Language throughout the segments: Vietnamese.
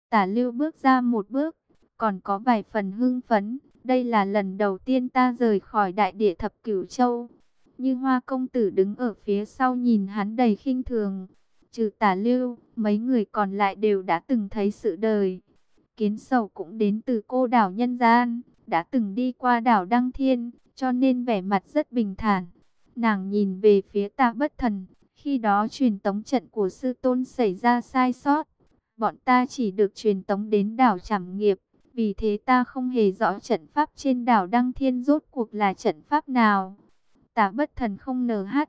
Tả Lưu bước ra một bước, còn có vài phần hưng phấn. Đây là lần đầu tiên ta rời khỏi đại địa thập cửu châu. Như Hoa công tử đứng ở phía sau nhìn hắn đầy khinh thường. Trừ Tả Lưu, mấy người còn lại đều đã từng thấy sự đời. Kiến Sầu cũng đến từ cô đảo nhân gian, đã từng đi qua đảo Đăng Thiên, cho nên vẻ mặt rất bình thản. Nàng nhìn về phía Tạ Bất Thần, khi đó truyền tống trận của sư tôn xảy ra sai sót. Bọn ta chỉ được truyền tống đến đảo Trảm Nghiệp, vì thế ta không hề rõ trận pháp trên đảo Đăng Thiên rốt cuộc là trận pháp nào. Tạ Bất Thần không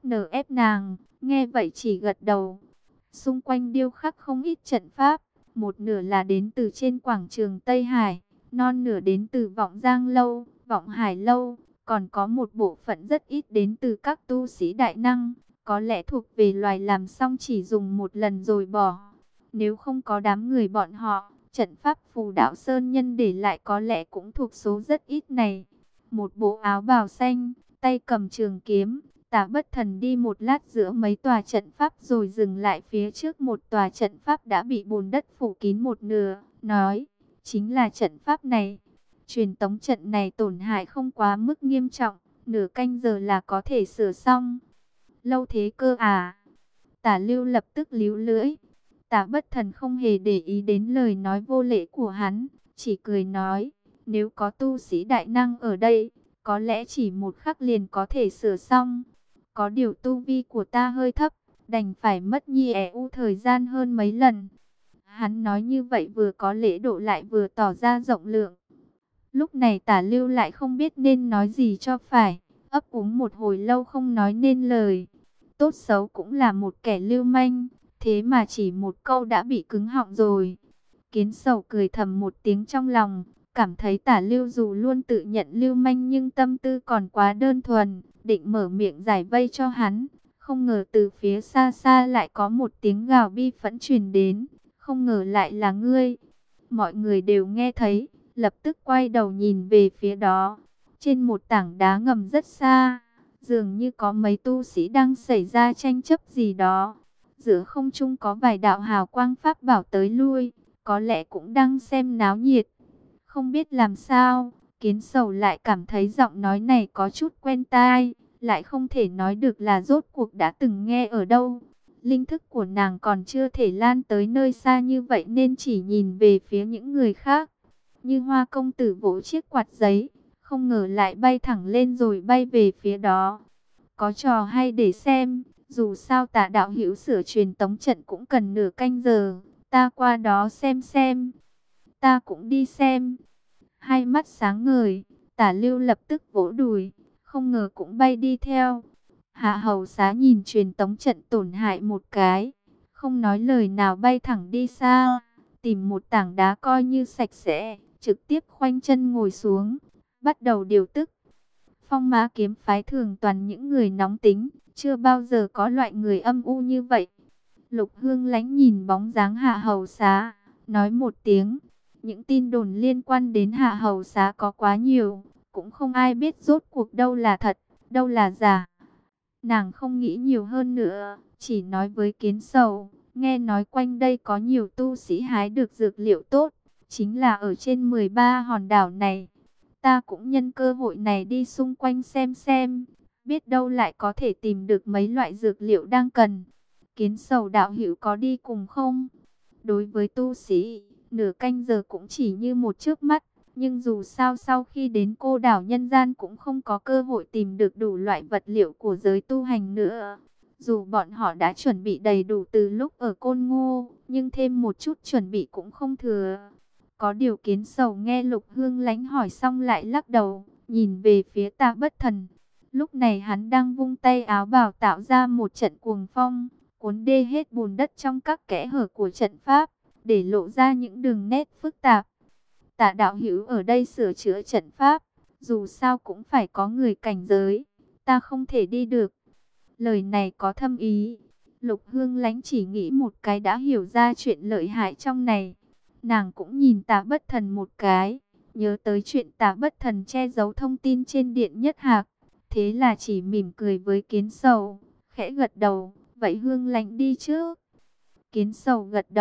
ép nàng, nghe vậy chỉ gật đầu. Xung quanh điêu khắc không ít trận pháp, một nửa là đến từ trên quảng trường Tây Hải, non nửa đến từ Vọng Giang Lâu, Vọng Hải Lâu, còn có một bộ phận rất ít đến từ các tu sĩ đại năng, có lẽ thuộc về loài làm xong chỉ dùng một lần rồi bỏ. Nếu không có đám người bọn họ, trận pháp phù đạo sơn nhân để lại có lẽ cũng thuộc số rất ít này. Một bộ áo bào xanh, tay cầm trường kiếm, Tạ Bất Thần đi một lát giữa mấy tòa trận pháp rồi dừng lại phía trước một tòa trận pháp đã bị bùn đất phủ kín một nửa, nói, chính là trận pháp này. Truyền tống trận này tổn hại không quá mức nghiêm trọng, nửa canh giờ là có thể sửa xong. Lâu thế cơ à? Tả Lưu lập tức líu lưỡi. Tạ Bất Thần không hề để ý đến lời nói vô lễ của hắn, chỉ cười nói, nếu có tu sĩ đại năng ở đây, có lẽ chỉ một khắc liền có thể sửa xong. Có điều tu vi của ta hơi thấp, đành phải mất thời gian hơn mấy lần. Hắn nói như vậy vừa có lễ độ lại vừa tỏ ra rộng lượng. Lúc này Tả Lưu lại không biết nên nói gì cho phải, ấp úng một hồi lâu không nói nên lời. Tốt xấu cũng là một kẻ lưu manh, thế mà chỉ một câu đã bị cứng họng rồi. Kiến Sầu cười thầm một tiếng trong lòng, cảm thấy Tả Lưu dù luôn tự nhận lưu manh nhưng tâm tư còn quá đơn thuần, định mở miệng giải vây cho hắn. Không ngờ từ phía xa xa lại có một tiếng gào bi phẫn truyền đến, không ngờ lại là ngươi. Mọi người đều nghe thấy, lập tức quay đầu nhìn về phía đó. Trên một tảng đá ngầm rất xa, dường như có mấy tu sĩ đang xảy ra tranh chấp gì đó. Giữa không trung có vài đạo hào quang pháp bảo tới lui, có lẽ cũng đang xem náo nhiệt. Không biết làm sao, Kiến Sầu lại cảm thấy giọng nói này có chút quen tai, lại không thể nói được là rốt cuộc đã từng nghe ở đâu. Linh thức của nàng còn chưa thể lan tới nơi xa như vậy nên chỉ nhìn về phía những người khác. Như Hoa công tử vỗ chiếc quạt giấy, không ngờ lại bay thẳng lên rồi bay về phía đó. Có trò hay để xem, dù sao Tạ đạo hữu sửa truyền tống trận cũng cần nửa canh giờ, ta qua đó xem. Ta cũng đi xem. Hai mắt sáng ngời, Tả Lưu lập tức vỗ đùi, không ngờ cũng bay đi theo. Hạ Hầu Xá nhìn truyền tống trận tổn hại một cái, không nói lời nào bay thẳng đi xa, tìm một tảng đá coi như sạch sẽ, trực tiếp khoanh chân ngồi xuống, bắt đầu điều tức. Phong Mã kiếm phái thường toàn những người nóng tính, chưa bao giờ có loại người âm u như vậy. Lục Hương Lãnh nhìn bóng dáng Hạ Hầu Xá, nói một tiếng. Những tin đồn liên quan đến Hạ Hầu Xá có quá nhiều, cũng không ai biết rốt cuộc đâu là thật, đâu là giả. Nàng không nghĩ nhiều hơn nữa, chỉ nói với Kiến Sầu, nghe nói quanh đây có nhiều tu sĩ hái được dược liệu tốt, chính là ở trên 13 hòn đảo này. Ta cũng nhân cơ hội này đi xung quanh xem, biết đâu lại có thể tìm được mấy loại dược liệu đang cần. Kiến Sầu đạo hữu có đi cùng không? Đối với tu sĩ, nửa canh giờ cũng chỉ như một chớp mắt, nhưng dù sao sau khi đến cô đảo nhân gian cũng không có cơ hội tìm được đủ loại vật liệu của giới tu hành nữa. Dù bọn họ đã chuẩn bị đầy đủ từ lúc ở Côn Ngô, nhưng thêm một chút chuẩn bị cũng không thừa. Có điều Kiến Sầu nghe Lục Hương Lãnh hỏi xong lại lắc đầu, nhìn về phía Tạ Bất Thần. Lúc này hắn đang vung tay áo bào tạo ra một trận cuồng phong, cuốn đê hết bùn đất trong các kẽ hở của trận pháp, để lộ ra những đường nét phức tạp. Tạ đạo hữu ở đây sửa chữa trận pháp, dù sao cũng phải có người cảnh giới, ta không thể đi được. Lời này có thâm ý. Lục Hương Lãnh chỉ nghĩ một cái đã hiểu ra chuyện lợi hại trong này. Nàng cũng nhìn Tạ Bất Thần một cái, nhớ tới chuyện Tạ Bất Thần che giấu thông tin trên Điện Nhất Hạc, thế là chỉ mỉm cười với Kiến Sầu, khẽ gật đầu, vậy Hương Lãnh đi trước. Kiến Sầu gật đầu,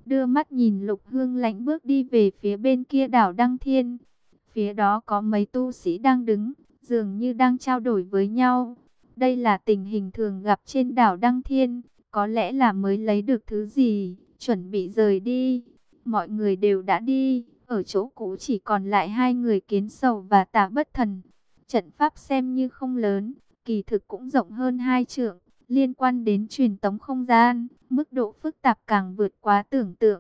đưa mắt nhìn Lục Hương Lãnh bước đi về phía bên kia đảo Đăng Thiên. Phía đó có mấy tu sĩ đang đứng, dường như đang trao đổi với nhau. Đây là tình hình thường gặp trên đảo Đăng Thiên, có lẽ là mới lấy được thứ gì, chuẩn bị rời đi. Mọi người đều đã đi, ở chỗ cũ chỉ còn lại hai người Kiến Sầu và Tả Bất Thần. Trận pháp xem như không lớn, kỳ thực cũng rộng hơn 2 trượng, liên quan đến truyền tống không gian, mức độ phức tạp càng vượt quá tưởng tượng.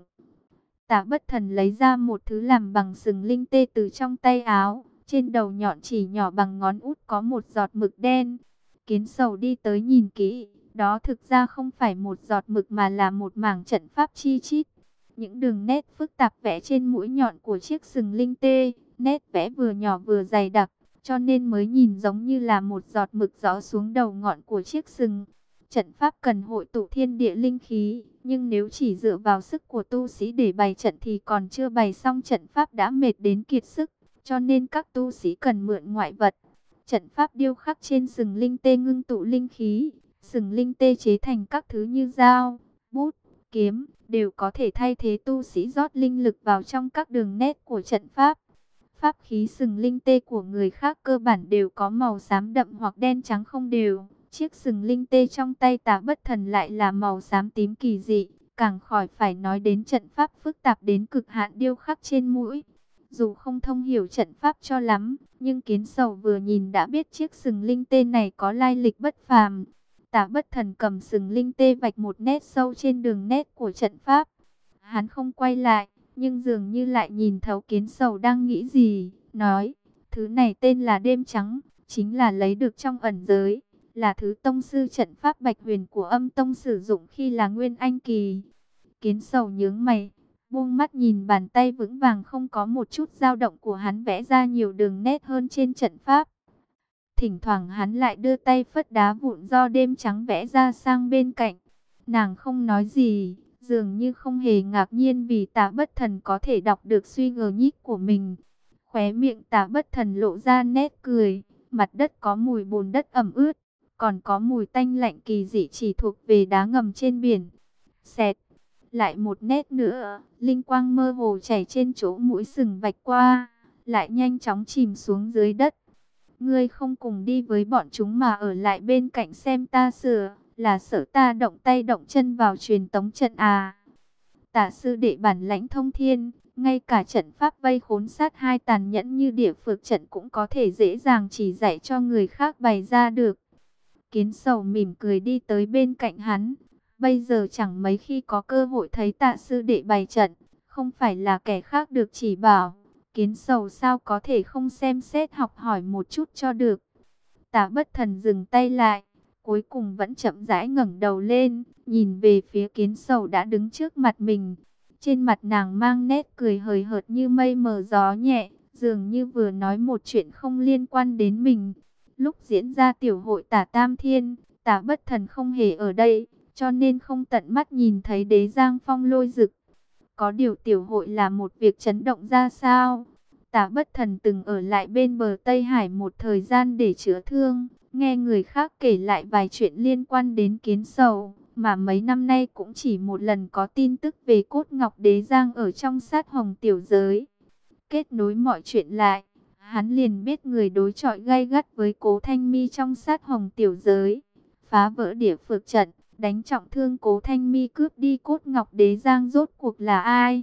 Tả Bất Thần lấy ra một thứ làm bằng sừng linh tê từ trong tay áo, trên đầu nhọn chỉ nhỏ bằng ngón út có một giọt mực đen. Kiến Sầu đi tới nhìn kỹ, đó thực ra không phải một giọt mực mà là một mảng trận pháp chi chít. Những đường nét phức tạp vẽ trên mũi nhọn của chiếc sừng linh tê, nét vẽ vừa nhỏ vừa dày đặc, cho nên mới nhìn giống như là một giọt mực gió xuống đầu ngọn của chiếc sừng. Trận pháp cần hội tụ thiên địa linh khí, nhưng nếu chỉ dựa vào sức của tu sĩ để bày trận thì còn chưa bày xong trận pháp đã mệt đến kiệt sức, cho nên các tu sĩ cần mượn ngoại vật. Trận pháp điêu khắc trên sừng linh tê ngưng tụ linh khí, sừng linh tê chế thành các thứ như dao, bút, kiếm, đều có thể thay thế tu sĩ rót linh lực vào trong các đường nét của trận pháp. Pháp khí sừng linh tê của người khác cơ bản đều có màu xám đậm hoặc đen trắng không đều. Chiếc sừng linh tê trong tay Tả Bất Thần lại là màu xám tím kỳ dị, càng khỏi phải nói đến trận pháp phức tạp đến cực hạn điêu khắc trên mũi. Dù không thông hiểu trận pháp cho lắm, nhưng Kiến Sầu vừa nhìn đã biết chiếc sừng linh tê này có lai lịch bất phàm. Tả Bất Thần cầm sừng linh tê vạch một nét sâu trên đường nét của trận pháp. Hắn không quay lại, nhưng dường như lại nhìn thấu Kiến Sầu đang nghĩ gì, nói, thứ này tên là đêm trắng, chính là lấy được trong ẩn giới, là thứ tông sư trận pháp Bạch Huyền của Âm Tông sử dụng khi là Nguyên Anh kỳ. Kiến Sầu nhướng mày, buông mắt nhìn bàn tay vững vàng không có một chút dao động của hắn vẽ ra nhiều đường nét hơn trên trận pháp. Thỉnh thoảng hắn lại đưa tay phất đá vụn do đêm trắng vẽ ra sang bên cạnh. Nàng không nói gì, dường như không hề ngạc nhiên vì Tả Bất Thần có thể đọc được suy ngờ nhích của mình. Khóe miệng Tả Bất Thần lộ ra nét cười, mặt đất có mùi bùn đất ẩm ướt, còn có mùi tanh lạnh kỳ dị chỉ thuộc về đá ngầm trên biển. Xẹt, lại một nét nữa, linh quang mơ hồ chảy trên chỗ mũi sừng vạch qua, lại nhanh chóng chìm xuống dưới đất. Ngươi không cùng đi với bọn chúng mà ở lại bên cạnh xem ta sửa, là sợ ta động tay động chân vào truyền tống trận à? Tả sư đệ bản lãnh thông thiên, ngay cả trận pháp vây khốn sát hai tàn nhẫn như địa phược trận cũng có thể dễ dàng chỉ dạy cho người khác bày ra được. Kiến Sầu mỉm cười đi tới bên cạnh hắn. Bây giờ chẳng mấy khi có cơ hội thấy Tạ sư đệ bày trận, không phải là kẻ khác được chỉ bảo. Kiến Sầu sao có thể không xem xét học hỏi một chút cho được. Tả Bất Thần dừng tay lại, cuối cùng vẫn chậm rãi ngẩng đầu lên, nhìn về phía Kiến Sầu đã đứng trước mặt mình. Trên mặt nàng mang nét cười hời hợt như mây mờ gió nhẹ, dường như vừa nói một chuyện không liên quan đến mình. Lúc diễn ra tiểu hội Tả Tam Thiên, Tả Bất Thần không hề ở đây, cho nên không tận mắt nhìn thấy đế giang phong lôi rực. Có điều tiểu hội là một việc chấn động ra sao? Tả Bất Thần từng ở lại bên bờ Tây Hải một thời gian để chữa thương, nghe người khác kể lại vài chuyện liên quan đến Kiến Sầu, mà mấy năm nay cũng chỉ một lần có tin tức về cốt ngọc đế giang ở trong sát hồng tiểu giới. Kết nối mọi chuyện lại, hắn liền biết người đối chọi gay gắt với Cố Thanh Mi trong sát hồng tiểu giới, phá vỡ địa phược trận, đánh trọng thương Cố Thanh Mi, cướp đi cốt ngọc đế giang rốt cuộc là ai?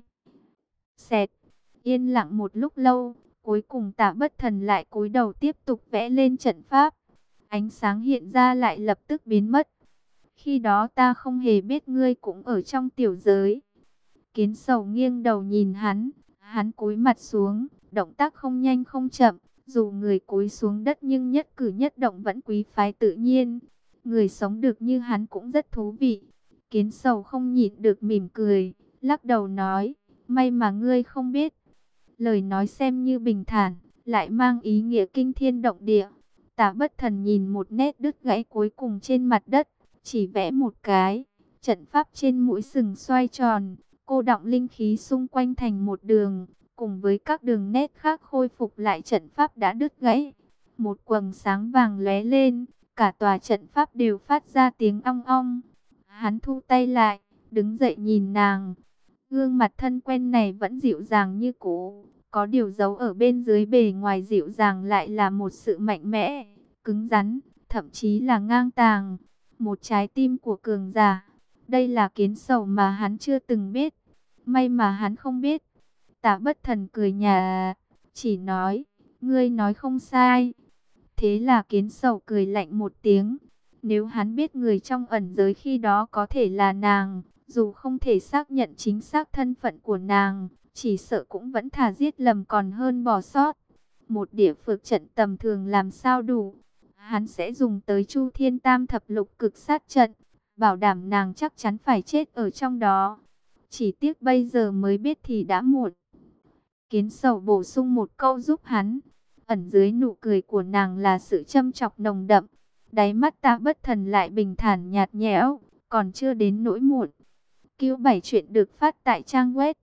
Xẹt, yên lặng một lúc lâu, cuối cùng Tả Bất Thần lại cúi đầu tiếp tục vẽ lên trận pháp. Ánh sáng hiện ra lại lập tức biến mất. Khi đó ta không hề biết ngươi cũng ở trong tiểu giới. Kiến Sầu nghiêng đầu nhìn hắn, hắn cúi mặt xuống, động tác không nhanh không chậm, dù người cúi xuống đất nhưng nhất cử nhất động vẫn quý phái tự nhiên. Người sống được như hắn cũng rất thú vị. Kiến Sầu không nhịn được mỉm cười, lắc đầu nói, may mà ngươi không biết. Lời nói xem như bình thản, lại mang ý nghĩa kinh thiên động địa. Tả Bất Thần nhìn một nét đứt gãy cuối cùng trên mặt đất, chỉ vẽ một cái, trận pháp trên mũi sừng xoay tròn, cô đọng linh khí xung quanh thành một đường, cùng với các đường nét khác khôi phục lại trận pháp đã đứt gãy. Một quầng sáng vàng lóe lên, cả tòa trận pháp đều phát ra tiếng ong ong. Hắn thu tay lại, đứng dậy nhìn nàng. Gương mặt thân quen này vẫn dịu dàng như cũ, có điều giấu ở bên dưới bề ngoài dịu dàng lại là một sự mạnh mẽ, cứng rắn, thậm chí là ngang tàng. Một trái tim của cường giả. Đây là Kiến Sầu mà hắn chưa từng biết. May mà hắn không biết. Tả Bất Thần cười nhạt, chỉ nói, ngươi nói không sai. Thế là Kiến Sầu cười lạnh một tiếng. Nếu hắn biết người trong ẩn giới khi đó có thể là nàng, dù không thể xác nhận chính xác thân phận của nàng, chỉ sợ cũng vẫn thà giết lầm còn hơn bỏ sót. Một địa phược trận tầm thường làm sao đủ. Hắn sẽ dùng tới Chu Thiên Tam Thập Lục Cực Sát Trận, bảo đảm nàng chắc chắn phải chết ở trong đó. Chỉ tiếc bây giờ mới biết thì đã muộn. Kiến Sầu bổ sung một câu giúp hắn. Ẩn dưới nụ cười của nàng là sự châm chọc nồng đậm. Đáy mắt Ta Bất Thần lại bình thản nhạt nhẽo, còn chưa đến nỗi muộn. Cứu 7 chuyện được phát tại trang web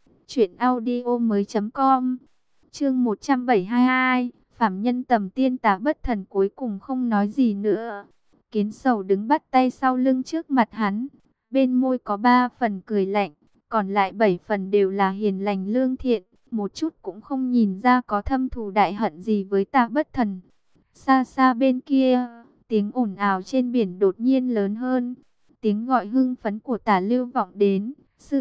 truyệnaudiomoi.com. Chương 172, Phạm Nhân Tầm Tiên. Tả Bất Thần cuối cùng không nói gì nữa. Kiến Sầu đứng bắt tay sau lưng trước mặt hắn, bên môi có 3 phần cười lạnh, còn lại 7 phần đều là hiền lành lương thiện, một chút cũng không nhìn ra có thâm thù đại hận gì với Tả Bất Thần. Xa xa bên kia, tiếng ồn ào trên biển đột nhiên lớn hơn. Tiếng gọi hưng phấn của Tả Lưu vọng đến,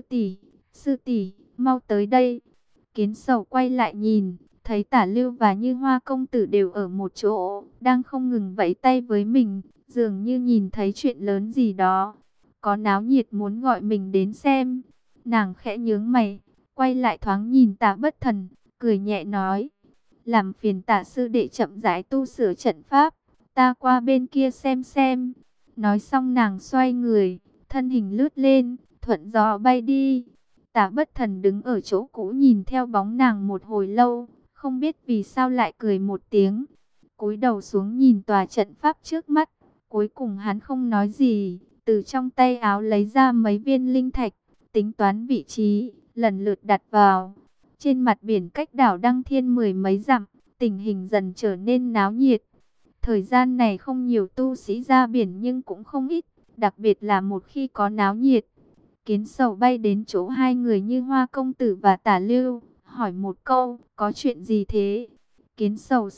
sư tỷ, mau tới đây." Kiến Sầu quay lại nhìn, thấy Tả Lưu và Như Hoa công tử đều ở một chỗ, đang không ngừng vẫy tay với mình, dường như nhìn thấy chuyện lớn gì đó, có náo nhiệt muốn gọi mình đến xem. Nàng khẽ nhướng mày, quay lại thoáng nhìn Tả Bất Thần, cười nhẹ nói, làm phiền Tả sư đệ chậm rãi tu sửa trận pháp, ta qua bên kia xem. Nói xong nàng xoay người, thân hình lướt lên, thuận gió bay đi. Tả Bất Thần đứng ở chỗ cũ nhìn theo bóng nàng một hồi lâu, không biết vì sao lại cười một tiếng. Cúi đầu xuống nhìn tòa trận pháp trước mắt, cuối cùng hắn không nói gì, từ trong tay áo lấy ra mấy viên linh thạch, tính toán vị trí, lần lượt đặt vào. Trên mặt biển cách đảo Đăng Thiên 10 mấy dặm, tình hình dần trở nên náo nhiệt. Thời gian này không nhiều tu sĩ ra biển nhưng cũng không ít, đặc biệt là một khi có náo nhiệt. Kiến Sầu bay đến chỗ hai người Như Hoa công tử và Tả Lưu, hỏi một câu, có chuyện gì thế? Kiến Sầu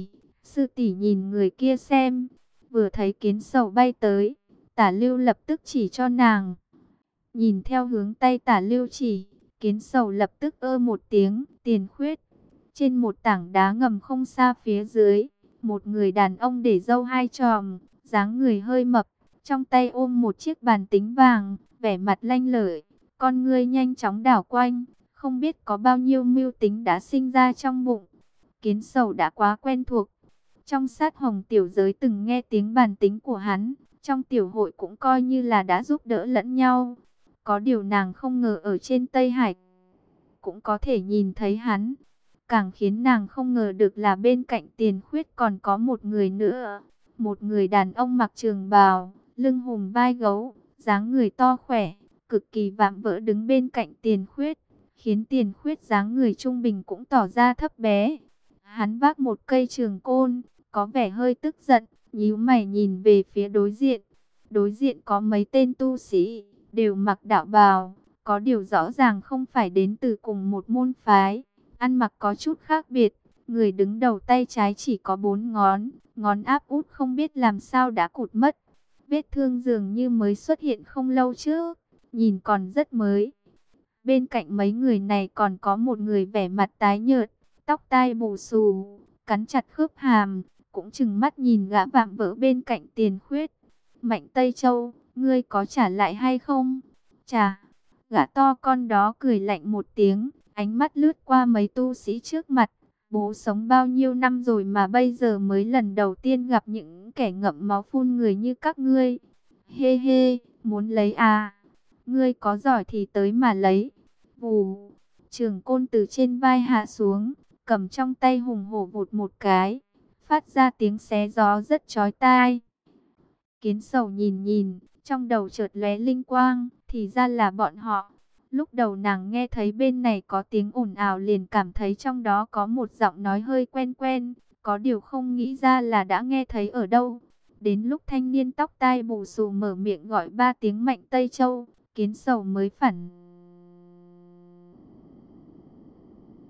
sư tỷ nhìn người kia xem. Vừa thấy Kiến Sầu bay tới, Tả Lưu lập tức chỉ cho nàng. Nhìn theo hướng tay Tả Lưu chỉ, Kiến Sầu lập tức ơ một tiếng, tiền khuyết. Trên một tảng đá ngầm không xa phía dưới, một người đàn ông để râu hai chòm, dáng người hơi mập, trong tay ôm một chiếc bàn tính vàng, vẻ mặt lanh lợi, con ngươi nhanh chóng đảo quanh, không biết có bao nhiêu mưu tính đã sinh ra trong bụng. Kiến Sầu đã quá quen thuộc. Trong sát hồng tiểu giới từng nghe tiếng bàn tính của hắn, trong tiểu hội cũng coi như là đã giúp đỡ lẫn nhau. Có điều nàng không ngờ ở trên Tây Hải cũng có thể nhìn thấy hắn. Càng khiến nàng không ngờ được là bên cạnh Tiền Khuyết còn có một người nữa. Một người đàn ông mặc trường bào, lưng hùm vai gấu, dáng người to khỏe, cực kỳ vạm vỡ đứng bên cạnh Tiền Khuyết, khiến Tiền Khuyết dáng người trung bình cũng tỏ ra thấp bé. Hắn vác một cây trường côn, có vẻ hơi tức giận, nhíu mày nhìn về phía đối diện. Đối diện có mấy tên tu sĩ, đều mặc đạo bào, có điều rõ ràng không phải đến từ cùng một môn phái, ăn mặc có chút khác biệt. Người đứng đầu tay trái chỉ có 4 ngón, ngón áp út không biết làm sao đã cụt mất. Vết thương dường như mới xuất hiện không lâu trước, nhìn còn rất mới. Bên cạnh mấy người này còn có một người vẻ mặt tái nhợt, tóc tai bù xù, cắn chặt khớp hàm, cũng chừng mắt nhìn gã vạm vỡ bên cạnh Tiền Khuyết. Mạnh Tây Châu, ngươi có trả lại hay không? Trả. Gã to con đó cười lạnh một tiếng, ánh mắt lướt qua mấy tu sĩ trước mặt. Bố sống bao nhiêu năm rồi mà bây giờ mới lần đầu tiên gặp những kẻ ngậm máu phun người như các ngươi. Hê hê, muốn lấy à? Ngươi có giỏi thì tới mà lấy. Vù, trường côn từ trên vai hạ xuống, cầm trong tay hùng hổ vụt một cái, phát ra tiếng xé gió rất chói tai. Kiến Sầu nhìn, trong đầu chợt lóe linh quang, thì ra là bọn họ. Lúc đầu nàng nghe thấy bên này có tiếng ồn ào liền cảm thấy trong đó có một giọng nói hơi quen quen, có điều không nghĩ ra là đã nghe thấy ở đâu. Đến lúc thanh niên tóc tai bù xù mở miệng gọi 3 tiếng Mạnh Tây Châu, Kiến Sầu mới phản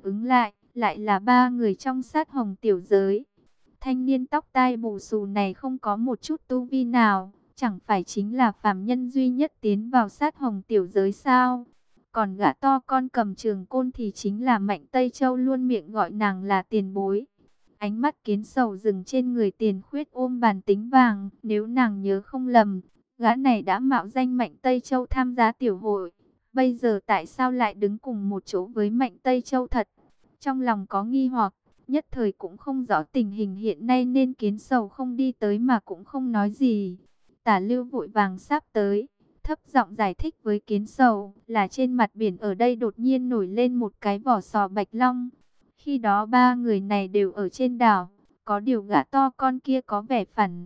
ứng lại là ba người trong sát hồng tiểu giới. Thanh niên tóc tai bù xù này không có một chút tu vi nào, chẳng phải chính là phàm nhân duy nhất tiến vào sát hồng tiểu giới sao? Còn gã to con cầm trường côn thì chính là Mạnh Tây Châu, luôn miệng gọi nàng là tiền bối. Ánh mắt Kiến Sầu dừng trên người Tiền Khuyết ôm bàn tính vàng, nếu nàng nhớ không lầm, gã này đã mạo danh Mạnh Tây Châu tham gia tiểu hội. Bây giờ tại sao lại đứng cùng một chỗ với Mạnh Tây Châu thật? Trong lòng có nghi hoặc, nhất thời cũng không rõ tình hình hiện nay nên Kiến Sầu không đi tới mà cũng không nói gì. Tả Lưu vội vàng sắp tới, thấp giọng giải thích với Kiến Sầu là trên mặt biển ở đây đột nhiên nổi lên một cái vỏ sò bạch long. Khi đó ba người này đều ở trên đảo, có điều gã to con kia có vẻ phản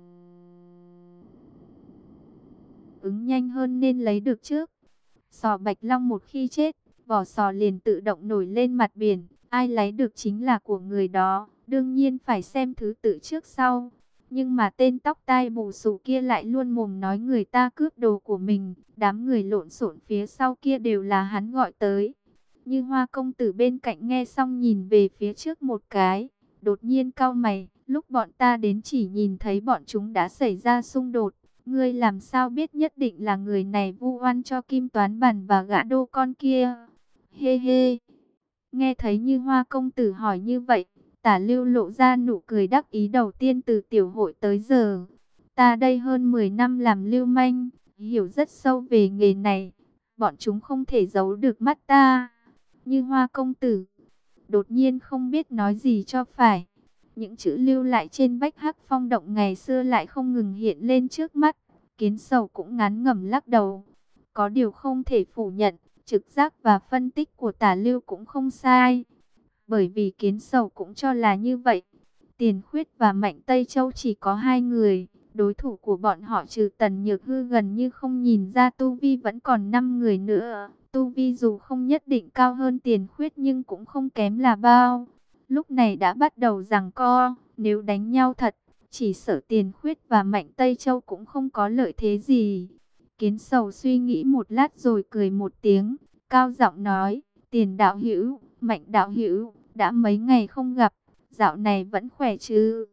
ứng nhanh hơn nên lấy được trước. Sò bạch long một khi chết, vỏ sò liền tự động nổi lên mặt biển, ai lấy được chính là của người đó, đương nhiên phải xem thứ tự trước sau. Nhưng mà tên tóc tai bù xù kia lại luôn mồm nói người ta cướp đồ của mình, đám người lộn xộn phía sau kia đều là hắn gọi tới. Như Hoa công tử bên cạnh nghe xong nhìn về phía trước một cái, đột nhiên cau mày, lúc bọn ta đến chỉ nhìn thấy bọn chúng đã xảy ra xung đột. Ngươi làm sao biết nhất định là người này vu oan cho Kim Toán Bản và gã đô con kia? Hê hê. Nghe thấy Như Hoa công tử hỏi như vậy, Tả Lưu lộ ra nụ cười đắc ý đầu tiên từ tiểu hội tới giờ. Ta đây hơn 10 năm làm lưu manh, hiểu rất sâu về nghề này. Bọn chúng không thể giấu được mắt ta. Như Hoa công tử đột nhiên không biết nói gì cho phải. Những chữ lưu lại trên vách Hắc Phong động ngày xưa lại không ngừng hiện lên trước mắt. Kiến Sầu cũng ngán ngẩm lắc đầu. Có điều không thể phủ nhận, trực giác và phân tích của Tả Lưu cũng không sai. Bởi vì Kiến Sầu cũng cho là như vậy. Tiền Khuyết và Mạnh Tây Châu chỉ có hai người. Đối thủ của bọn họ trừ Tần Nhược Hư gần như không nhìn ra tu vi vẫn còn 5 người nữa. Tu vi dù không nhất định cao hơn Tiền Khuyết nhưng cũng không kém là bao. Lúc này đã bắt đầu giằng co, nếu đánh nhau thật, chỉ sợ Tiền Khuyết và Mạnh Tây Châu cũng không có lợi thế gì. Kiến Sầu suy nghĩ một lát rồi cười một tiếng, cao giọng nói, Tiền đạo hữu, Mạnh đạo hữu, đã mấy ngày không gặp, dạo này vẫn khỏe chứ?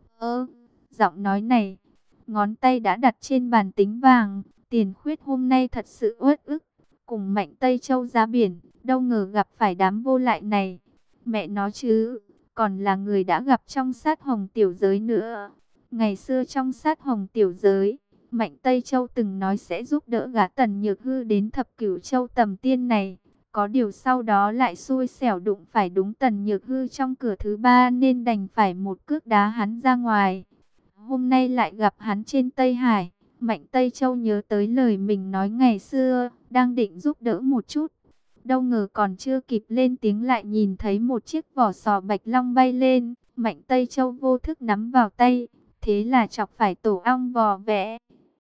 Giọng nói này, ngón tay đã đặt trên bàn tính vàng, Tiền Khuyết hôm nay thật sự uất ức, cùng Mạnh Tây Châu ra biển, đâu ngờ gặp phải đám vô lại này. Mẹ nó chứ, còn là người đã gặp trong sát hồng tiểu giới nữa. Ngày xưa trong sát hồng tiểu giới, Mạnh Tây Châu từng nói sẽ giúp đỡ gã Tần Nhược Hư đến thập cửu châu tầm tiên này. Có điều sau đó lại xui xẻo đụng phải đúng Tần Nhược Hư trong cửa thứ ba nên đành phải một cước đá hắn ra ngoài. Hôm nay lại gặp hắn trên Tây Hải, Mạnh Tây Châu nhớ tới lời mình nói ngày xưa, đang định giúp đỡ một chút. Đâu ngờ còn chưa kịp lên tiếng lại nhìn thấy một chiếc vỏ sò bạch long bay lên, Mạnh Tây Châu vô thức nắm vào tay, thế là chọc phải tổ ong vò vẽ.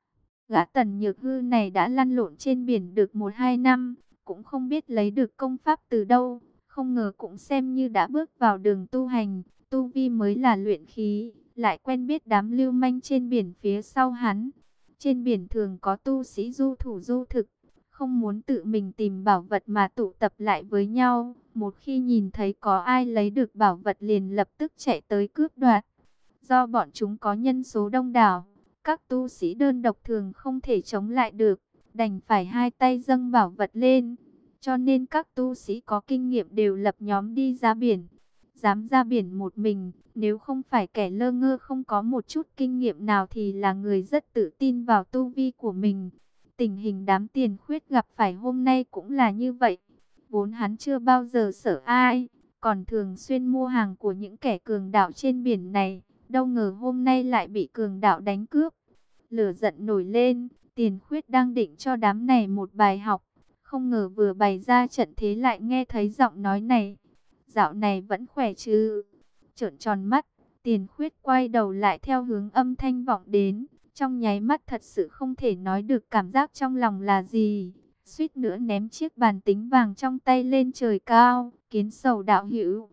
Gã Tần Nhược Hư này đã lăn lộn trên biển được 1-2 năm, cũng không biết lấy được công pháp từ đâu, không ngờ cũng xem như đã bước vào đường tu hành, tu vi mới là luyện khí, lại quen biết đám lưu manh trên biển phía sau hắn. Trên biển thường có tu sĩ du thủ du thực, không muốn tự mình tìm bảo vật mà tụ tập lại với nhau. Một khi nhìn thấy có ai lấy được bảo vật liền lập tức chạy tới cướp đoạt. Do bọn chúng có nhân số đông đảo, các tu sĩ đơn độc thường không thể chống lại được, đành phải hai tay dâng bảo vật lên. Cho nên các tu sĩ có kinh nghiệm đều lập nhóm đi ra biển. Dám ra biển một mình, nếu không phải kẻ lơ ngơ không có một chút kinh nghiệm nào thì là người rất tự tin vào tu vi của mình. Tình hình đám Tiền Khuyết gặp phải hôm nay cũng là như vậy. Vốn hắn chưa bao giờ sợ ai, còn thường xuyên mua hàng của những kẻ cường đạo trên biển này. Đâu ngờ hôm nay lại bị cường đạo đánh cướp. Lửa giận nổi lên, Tiền Khuyết đang định cho đám này một bài học. Không ngờ vừa bày ra trận thế lại nghe thấy giọng nói này. Dạo này vẫn khỏe chứ? Trợn tròn mắt, Tiền Khuyết quay đầu lại theo hướng âm thanh vọng đến. Trong nháy mắt thật sự không thể nói được cảm giác trong lòng là gì. Suýt nữa ném chiếc bàn tính vàng trong tay lên trời cao. Kiến Sầu đạo hữu,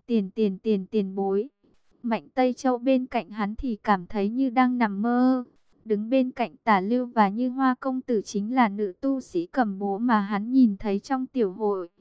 tiền bối. Mạnh Tây Châu bên cạnh hắn thì cảm thấy như đang nằm mơ. Đứng bên cạnh Tả Lưu và Như Hoa công tử chính là nữ tu sĩ cầm búa mà hắn nhìn thấy trong tiểu hội.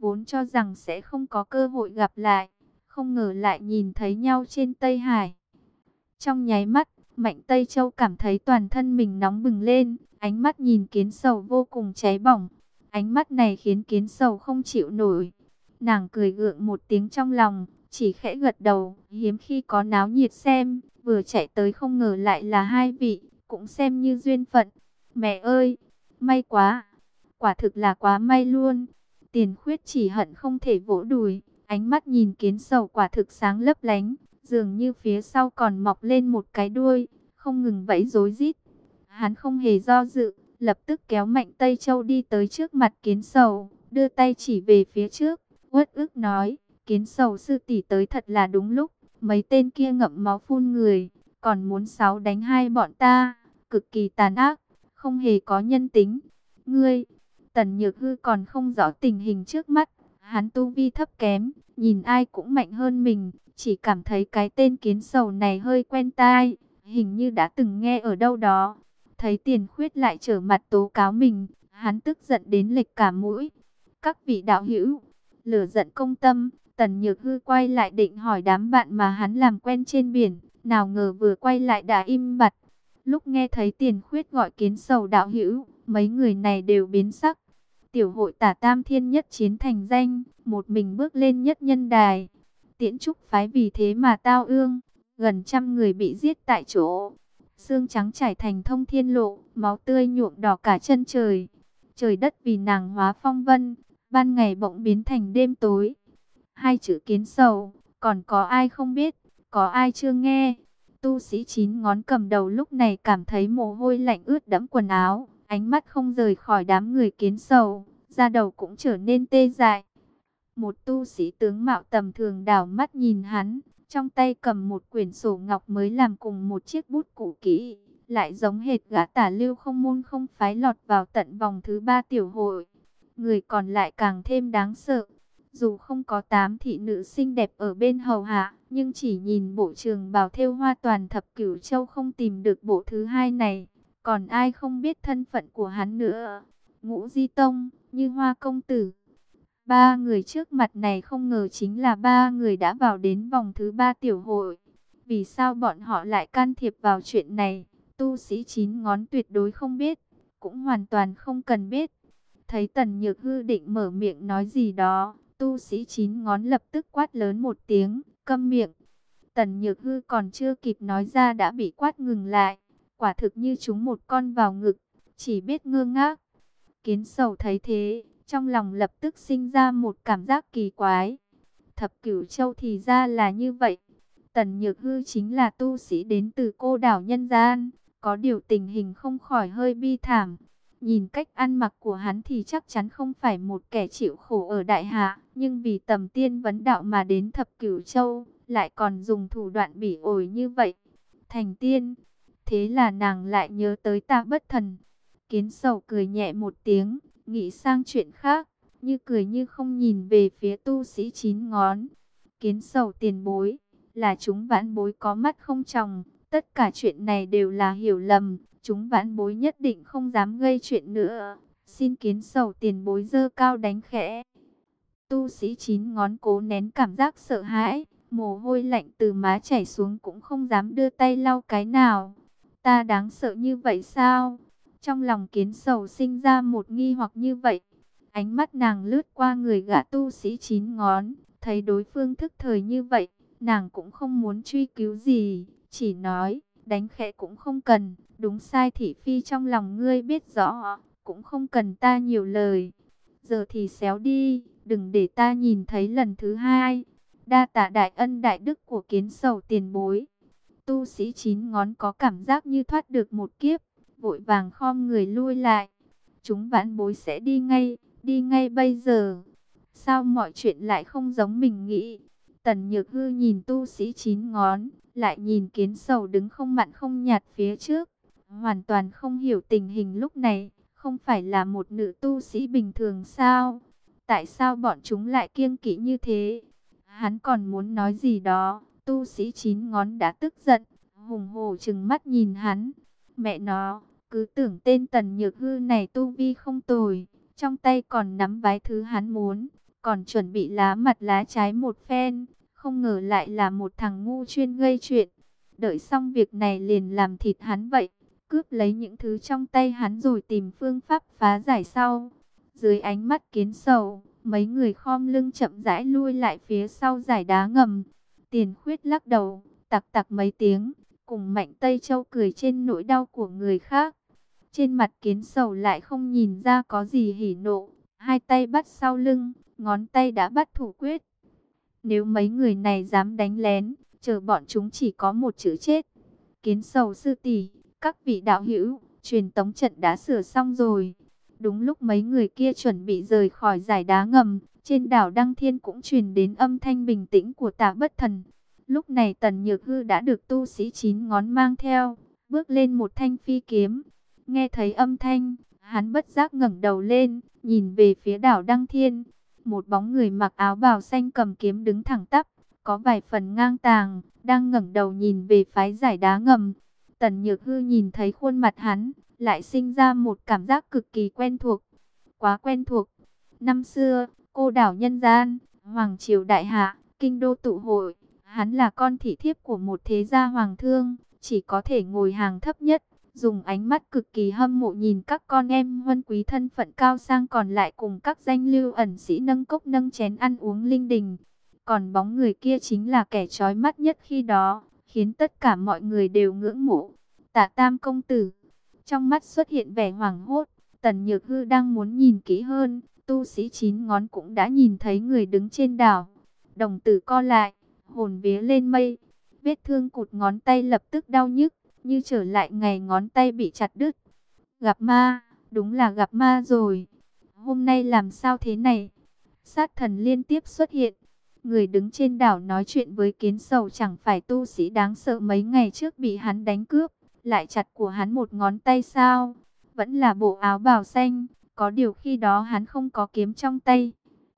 vốn cho rằng sẽ không có cơ hội gặp lại, không ngờ lại nhìn thấy nhau trên Tây Hải. Trong nháy mắt, Mạnh Tây Châu cảm thấy toàn thân mình nóng bừng lên, ánh mắt nhìn Kiến Sầu vô cùng cháy bỏng. Ánh mắt này khiến Kiến Sầu không chịu nổi. Nàng cười gượng một tiếng trong lòng, chỉ khẽ gật đầu, hiếm khi có náo nhiệt xem, vừa chạy tới không ngờ lại là hai vị, cũng xem như duyên phận. Mẹ ơi, may quá, quả thực là quá may luôn. Tiền Khuyết chỉ hận không thể vỗ đùi, ánh mắt nhìn Kiến Sầu quả thực sáng lấp lánh, dường như phía sau còn mọc lên một cái đuôi, không ngừng vẫy rối rít. Hắn không hề do dự, lập tức kéo Mạnh Tây Châu đi tới trước mặt Kiến Sầu, đưa tay chỉ về phía trước, uất ức nói: Kiến Sầu sư tỷ tới thật là đúng lúc, mấy tên kia ngậm máu phun người, còn muốn sáu đánh hai bọn ta, cực kỳ tàn ác, không hề có nhân tính. Ngươi, Tần Nhược Hư còn không rõ tình hình trước mắt, hắn tu vi thấp kém, nhìn ai cũng mạnh hơn mình, chỉ cảm thấy cái tên Kiến Sầu này hơi quen tai, hình như đã từng nghe ở đâu đó. Thấy Tiền Khuyết lại trở mặt tố cáo mình, hắn tức giận đến lệch cả mũi. Các vị đạo hữu, lửa giận công tâm, Tần Nhược Hư quay lại định hỏi đám bạn mà hắn làm quen trên biển, nào ngờ vừa quay lại đã im bặt. Lúc nghe thấy Tiền Khuyết gọi Kiến Sầu đạo hữu, mấy người này đều biến sắc. Tiểu hội Tả Tam Thiên nhất chiến thành danh, một mình bước lên nhất nhân đài. Tiễn Trúc phái vì thế mà tao ương, gần 100 người bị giết tại chỗ. Xương trắng trải thành thông thiên lộ, máu tươi nhuộm đỏ cả chân trời. Trời đất vì nàng hóa phong vân, ban ngày bỗng biến thành đêm tối. Hai chữ Kiến Sầu, còn có ai không biết, có ai chưa nghe? Tu sĩ 9 ngón cầm đầu lúc này cảm thấy mồ hôi lạnh ướt đẫm quần áo, ánh mắt không rời khỏi đám người Kiến Sầu, da đầu cũng trở nên tê dại. Một tu sĩ tướng mạo tầm thường đảo mắt nhìn hắn, trong tay cầm một quyển sổ ngọc mới làm cùng một chiếc bút cũ kỹ, lại giống hệt gã tả lưu không môn không phái lọt vào tận vòng thứ 3 tiểu hội. Người còn lại càng thêm đáng sợ. Dù không có 8 thị nữ xinh đẹp ở bên hầu hạ, nhưng chỉ nhìn bộ trường bào thêu hoa toàn thập cửu châu không tìm được bộ thứ hai này. Còn ai không biết thân phận của hắn nữa? Ngũ Di Tông, Như Hoa công tử. Ba người trước mặt này không ngờ chính là ba người đã vào đến vòng thứ 3 tiểu hội. Vì sao bọn họ lại can thiệp vào chuyện này? Tu sĩ 9 ngón tuyệt đối không biết, cũng hoàn toàn không cần biết. Thấy Tần Nhược Hư định mở miệng nói gì đó, tu sĩ 9 ngón lập tức quát lớn một tiếng, câm miệng. Tần Nhược Hư còn chưa kịp nói ra đã bị quát ngừng lại, quả thực như trúng một con vào ngực, chỉ biết ngơ ngác. Kiến Sầu thấy thế, trong lòng lập tức sinh ra một cảm giác kỳ quái. Thập Cửu Châu thì ra là như vậy. Tần Nhược Hư chính là tu sĩ đến từ cô đảo nhân gian, có điều tình hình không khỏi hơi bi thảm. Nhìn cách ăn mặc của hắn thì chắc chắn không phải một kẻ chịu khổ ở đại hạ, nhưng vì tầm tiên vấn đạo mà đến Thập Cửu Châu, lại còn dùng thủ đoạn bỉ ổi như vậy. Thành tiên, thế là nàng lại nhớ tới Ta Bất Thần. Kiến Sầu cười nhẹ một tiếng, nghĩ sang chuyện khác, như cười như không nhìn về phía tu sĩ 9 ngón. Kiến Sầu tiền bối, là chúng vãn bối có mắt không tròng, tất cả chuyện này đều là hiểu lầm, chúng vãn bối nhất định không dám gây chuyện nữa. Xin Kiến Sầu tiền bối giơ cao đánh khẽ. Tu sĩ 9 ngón cố nén cảm giác sợ hãi, mồ hôi lạnh từ má chảy xuống cũng không dám đưa tay lau cái nào. Ta đáng sợ như vậy sao? Trong lòng Kiến Sầu sinh ra một nghi hoặc như vậy. Ánh mắt nàng lướt qua người gã tu sĩ 9 ngón, thấy đối phương thức thời như vậy, nàng cũng không muốn truy cứu gì, chỉ nói, đánh khẽ cũng không cần, đúng sai thị phi trong lòng ngươi biết rõ, cũng không cần ta nhiều lời. Giờ thì xéo đi, đừng để ta nhìn thấy lần thứ hai. Đa tạ đại ân đại đức của Kiến Sầu tiền bối. Tu sĩ 9 ngón có cảm giác như thoát được một kiếp, vội vàng khom người lui lại. Chúng vãn bối sẽ đi ngay bây giờ. Sao mọi chuyện lại không giống mình nghĩ? Tần Nhược Hư nhìn tu sĩ 9 ngón, lại nhìn Kiến Sầu đứng không mặn không nhạt phía trước, hoàn toàn không hiểu tình hình lúc này. Không phải là một nữ tu sĩ bình thường sao? Tại sao bọn chúng lại kiêng kỵ như thế? Hắn còn muốn nói gì đó, tu sĩ 9 ngón đã tức giận, hùng hổ trừng mắt nhìn hắn. Mẹ nó, cứ tưởng tên Tần Nhược Hư này tu vi không tồi, trong tay còn nắm vài thứ hắn muốn, còn chuẩn bị lá mặt lá trái một phen, không ngờ lại là một thằng ngu chuyên gây chuyện. Đợi xong việc này liền làm thịt hắn vậy, cướp lấy những thứ trong tay hắn rồi tìm phương pháp phá giải sau. Dưới ánh mắt Kiến Sầu, mấy người khom lưng chậm rãi lui lại phía sau dải đá ngầm. Tiền Khuyết lắc đầu, tặc tặc mấy tiếng, cùng Mạnh Tây Châu cười trên nỗi đau của người khác. Trên mặt Kiến Sầu lại không nhìn ra có gì hỉ nộ, hai tay bắt sau lưng, ngón tay đã bắt thủ quyết. Nếu mấy người này dám đánh lén, chờ bọn chúng chỉ có một chữ chết. Kiến Sầu sư tỷ, các vị đạo hữu, truyền tống trận đã sửa xong rồi. Đúng lúc mấy người kia chuẩn bị rời khỏi dải đá ngầm, trên đảo Đăng Thiên cũng truyền đến âm thanh bình tĩnh của Tạ Bất Thần. Lúc này Tần Nhược Hư đã được tu sĩ 9 ngón mang theo, bước lên một thanh phi kiếm. Nghe thấy âm thanh, hắn bất giác ngẩng đầu lên, nhìn về phía đảo Đăng Thiên. Một bóng người mặc áo bào xanh cầm kiếm đứng thẳng tắp, có vài phần ngang tàng, đang ngẩng đầu nhìn về phái dải đá ngầm. Tần Nhược Hư nhìn thấy khuôn mặt hắn, lại sinh ra một cảm giác cực kỳ quen thuộc. Quá quen thuộc. Năm xưa, cô đảo nhân gian, hoàng triều đại hạ, kinh đô tụ hội, hắn là con thị thiếp của một thế gia hoàng thương, chỉ có thể ngồi hàng thấp nhất, dùng ánh mắt cực kỳ hâm mộ nhìn các con em huân quý thân phận cao sang còn lại cùng các danh lưu ẩn sĩ nâng cốc nâng chén ăn uống linh đình. Còn bóng người kia chính là kẻ chói mắt nhất khi đó, khiến tất cả mọi người đều ngưỡng mộ. Tạ Tam công tử. Trong mắt xuất hiện vẻ hoảng hốt, Tần Nhược Hư đang muốn nhìn kỹ hơn, tu sĩ 9 ngón cũng đã nhìn thấy người đứng trên đảo. Đồng tử co lại, hồn vía lên mây, vết thương cụt ngón tay lập tức đau nhức, như trở lại ngày ngón tay bị chặt đứt. Gặp ma, đúng là gặp ma rồi. Hôm nay làm sao thế này? Sát thần liên tiếp xuất hiện. Người đứng trên đảo nói chuyện với Kiến Sầu chẳng phải tu sĩ đáng sợ mấy ngày trước bị hắn đánh cướp, lại chặt của hắn một ngón tay sao? Vẫn là bộ áo bào xanh, có điều khi đó hắn không có kiếm trong tay.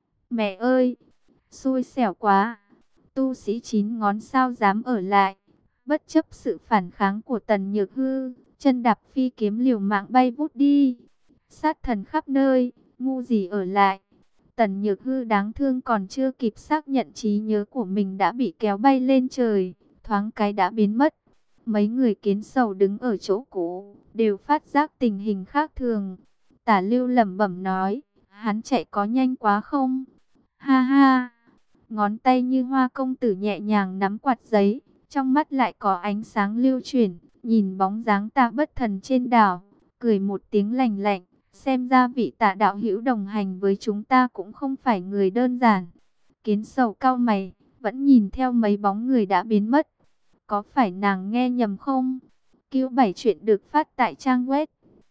Mẹ ơi, xui xẻo quá. Tu sĩ 9 ngón sao dám ở lại? Bất chấp sự phản kháng của Tần Nhược Hư, chân đạp phi kiếm liều mạng bay vút đi. Sát thần khắp nơi, ngu gì ở lại. Tần Nhược Hư đáng thương còn chưa kịp xác nhận trí nhớ của mình đã bị kéo bay lên trời, thoáng cái đã biến mất. Mấy người Kiến Sầu đứng ở chỗ cũ, đều phát giác tình hình khác thường. Tả Lưu lẩm bẩm nói, hắn chạy có nhanh quá không? Ha ha! Ngón tay như Hoa công tử nhẹ nhàng nắm quạt giấy, trong mắt lại có ánh sáng lưu chuyển, nhìn bóng dáng Tạ Bất Thần trên đảo, cười một tiếng lành lạnh. Xem ra vị Tạ đạo hữu đồng hành với chúng ta cũng không phải người đơn giản. Kiến Sầu cau mày, vẫn nhìn theo mấy bóng người đã biến mất. Có phải nàng nghe nhầm không? Cứu 7 chuyện được phát tại trang web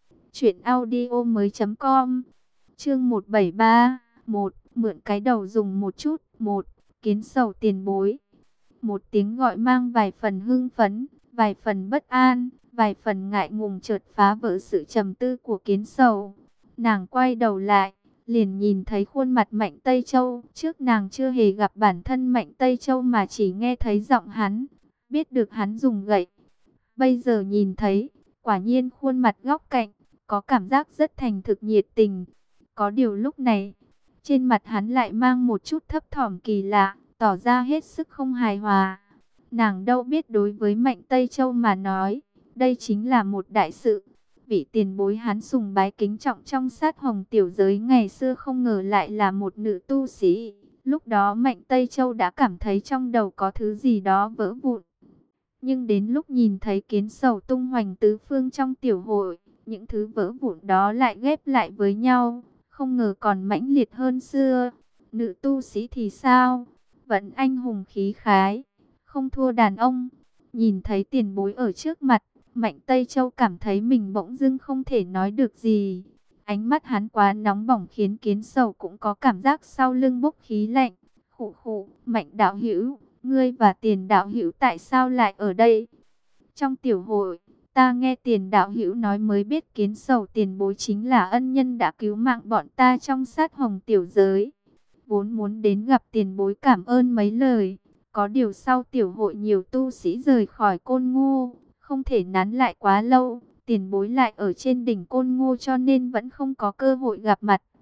truyệnaudiomoi.com. Chương 173, mượn cái đầu dùng một chút. Kiến Sầu tiền bối. Một tiếng gọi mang vài phần hưng phấn, vài phần bất an, vài phần ngại ngùng chợt phá vỡ sự trầm tư của Kiến Sầu. Nàng quay đầu lại, liền nhìn thấy khuôn mặt Mạnh Tây Châu. Trước nàng chưa hề gặp bản thân Mạnh Tây Châu mà chỉ nghe thấy giọng hắn, biết được hắn dùng gậy. Bây giờ nhìn thấy, quả nhiên khuôn mặt góc cạnh, có cảm giác rất thành thực nhiệt tình. Có điều lúc này, trên mặt hắn lại mang một chút thấp thỏm kỳ lạ, tỏ ra hết sức không hài hòa. Nàng đâu biết đối với Mạnh Tây Châu mà nói, đây chính là một đại sự. Vị tiền bối hắn sùng bái kính trọng trong sát hồng tiểu giới ngày xưa không ngờ lại là một nữ tu sĩ. Lúc đó Mạnh Tây Châu đã cảm thấy trong đầu có thứ gì đó vỡ vụn. Nhưng đến lúc nhìn thấy Kiến Sầu tung hoành tứ phương trong tiểu hội, những thứ vỡ vụn đó lại ghép lại với nhau, không ngờ còn mãnh liệt hơn xưa. Nữ tu sĩ thì sao? Vẫn anh hùng khí khái, không thua đàn ông. Nhìn thấy tiền bối ở trước mặt, Mạnh Tây Châu cảm thấy mình bỗng dưng không thể nói được gì. Ánh mắt hắn quá nóng bỏng khiến Kiến Sầu cũng có cảm giác sau lưng bốc khí lạnh. Khụ khụ, Mạnh đạo hữu, ngươi và Tiền đạo hữu tại sao lại ở đây? Trong tiểu hội, ta nghe Tiền đạo hữu nói mới biết Kiến Sầu tiền bối chính là ân nhân đã cứu mạng bọn ta trong sát hồng tiểu giới. Vốn muốn đến gặp tiền bối cảm ơn mấy lời. Có điều sau tiểu hội nhiều tu sĩ rời khỏi Côn Ngô, không thể nán lại quá lâu. Tiền bối lại ở trên đỉnh Côn Ngô cho nên vẫn không có cơ hội gặp mặt.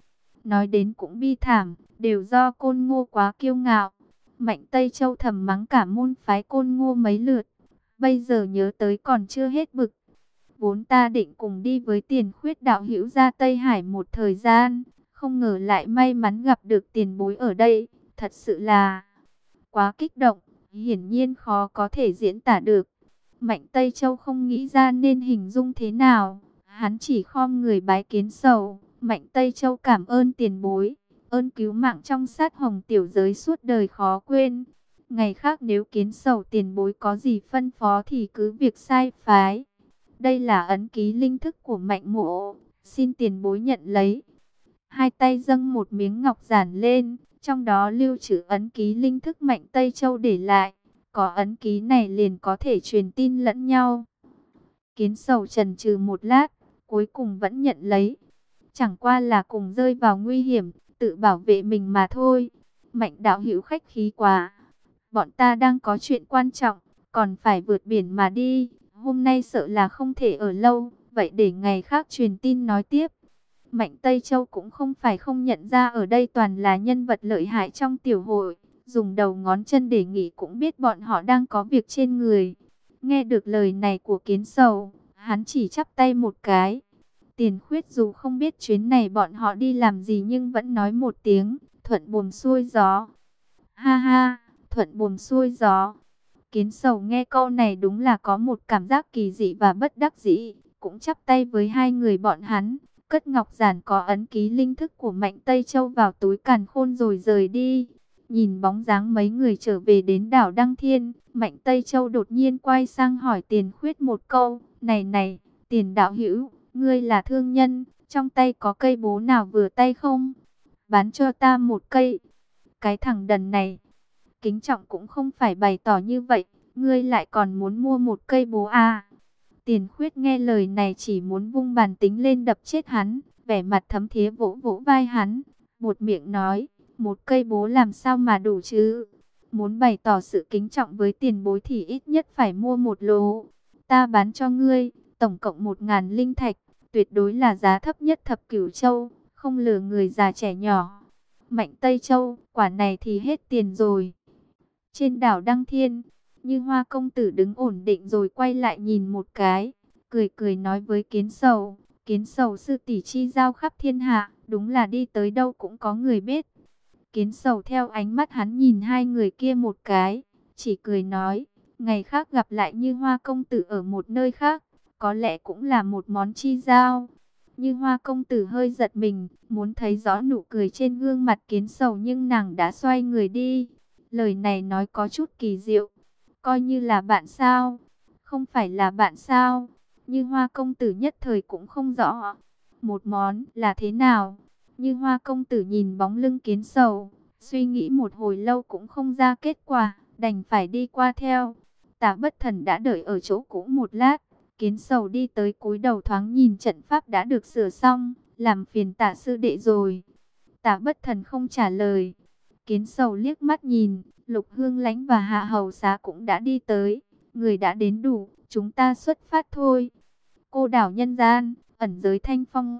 Nói đến cũng bi thảm, đều do Côn Ngô quá kiêu ngạo. Mạnh Tây Châu thầm mắng cả môn phái Côn Ngô mấy lượt, bây giờ nhớ tới còn chưa hết bực. Vốn ta định cùng đi với Tiền Khuyết đạo hữu ra Tây Hải một thời gian, không ngờ lại may mắn gặp được tiền bối ở đây, thật sự là quá kích động, hiển nhiên khó có thể diễn tả được. Mạnh Tây Châu không nghĩ ra nên hình dung thế nào, hắn chỉ khom người bái kiến sầu. Mạnh Tây Châu cảm ơn tiền bối, ơn cứu mạng trong sát hồng tiểu giới suốt đời khó quên. Ngày khác nếu kiến sầu tiền bối có gì phân phó thì cứ việc sai phái. Đây là ấn ký linh thức của Mạnh Mộ, xin tiền bối nhận lấy. Hai tay dâng một miếng ngọc giản lên, trong đó lưu trữ ấn ký linh thức Mạnh Tây Châu để lại. Có ấn ký này liền có thể truyền tin lẫn nhau. Kiến sầu chần chừ một lát, cuối cùng vẫn nhận lấy. Chẳng qua là cùng rơi vào nguy hiểm, tự bảo vệ mình mà thôi. Mạnh đạo hữu khách khí quá. Bọn ta đang có chuyện quan trọng, còn phải vượt biển mà đi. Hôm nay sợ là không thể ở lâu, vậy để ngày khác truyền tin nói tiếp. Mạnh Tây Châu cũng không phải không nhận ra ở đây toàn là nhân vật lợi hại trong tiểu hội. Dùng đầu ngón chân để nghĩ cũng biết bọn họ đang có việc trên người. Nghe được lời này của Kiến Sầu, hắn chỉ chắp tay một cái. Tiền Khuyết dù không biết chuyến này bọn họ đi làm gì nhưng vẫn nói một tiếng, thuận buồm xuôi gió. Ha ha, thuận buồm xuôi gió. Kiến Sầu nghe câu này đúng là có một cảm giác kỳ dị và bất đắc dĩ, cũng chắp tay với hai người bọn hắn, cất ngọc giản có ấn ký linh thức của Mạnh Tây Châu vào túi càn khôn rồi rời đi. Nhìn bóng dáng mấy người trở về đến đảo Đăng Thiên, Mạnh Tây Châu đột nhiên quay sang hỏi Tiền Khuyết một câu, này này, Tiền đạo hữu, ngươi là thương nhân, trong tay có cây bố nào vừa tay không? Bán cho ta một cây. Cái thằng đần này, kính trọng cũng không phải bày tỏ như vậy, ngươi lại còn muốn mua một cây bố à? Tiền Khuyết nghe lời này chỉ muốn vung bàn tính lên đập chết hắn, vẻ mặt thấm thía vỗ vỗ vai hắn, buột miệng nói, một cây bố làm sao mà đủ chứ? Muốn bày tỏ sự kính trọng với tiền bối thì ít nhất phải mua một lô. Ta bán cho ngươi, tổng cộng 1.000 linh thạch, tuyệt đối là giá thấp nhất thập cửu châu, không lừa người già trẻ nhỏ. Mạnh Tây Châu, quả này thì hết tiền rồi. Trên đảo Đăng Thiên, Như Hoa công tử đứng ổn định rồi quay lại nhìn một cái, cười cười nói với Kiến Sầu sư tỷ chi giao khắp thiên hạ, đúng là đi tới đâu cũng có người biết. Kiến Sầu theo ánh mắt hắn nhìn hai người kia một cái, chỉ cười nói, ngày khác gặp lại Như Hoa công tử ở một nơi khác, có lẽ cũng là một món chi giao. Như Hoa công tử hơi giật mình, muốn thấy rõ nụ cười trên gương mặt Kiến Sầu nhưng nàng đã xoay người đi. Lời này nói có chút kỳ diệu, coi như là bạn sao? Không phải là bạn sao? Như Hoa công tử nhất thời cũng không rõ. Một món là thế nào? Như Hoa công tử nhìn bóng lưng Kiến Sầu, suy nghĩ một hồi lâu cũng không ra kết quả, đành phải đi qua theo. Tả Bất Thần đã đợi ở chỗ cũ một lát, Kiến Sầu đi tới cúi đầu thoáng nhìn trận pháp đã được sửa xong, làm phiền Tả sư đệ rồi. Tả Bất Thần không trả lời. Kiến Sầu liếc mắt nhìn, Lục Hương Lãnh và Hạ Hầu Xá cũng đã đi tới, người đã đến đủ, chúng ta xuất phát thôi. Cô đảo nhân gian, ẩn giới Thanh Phong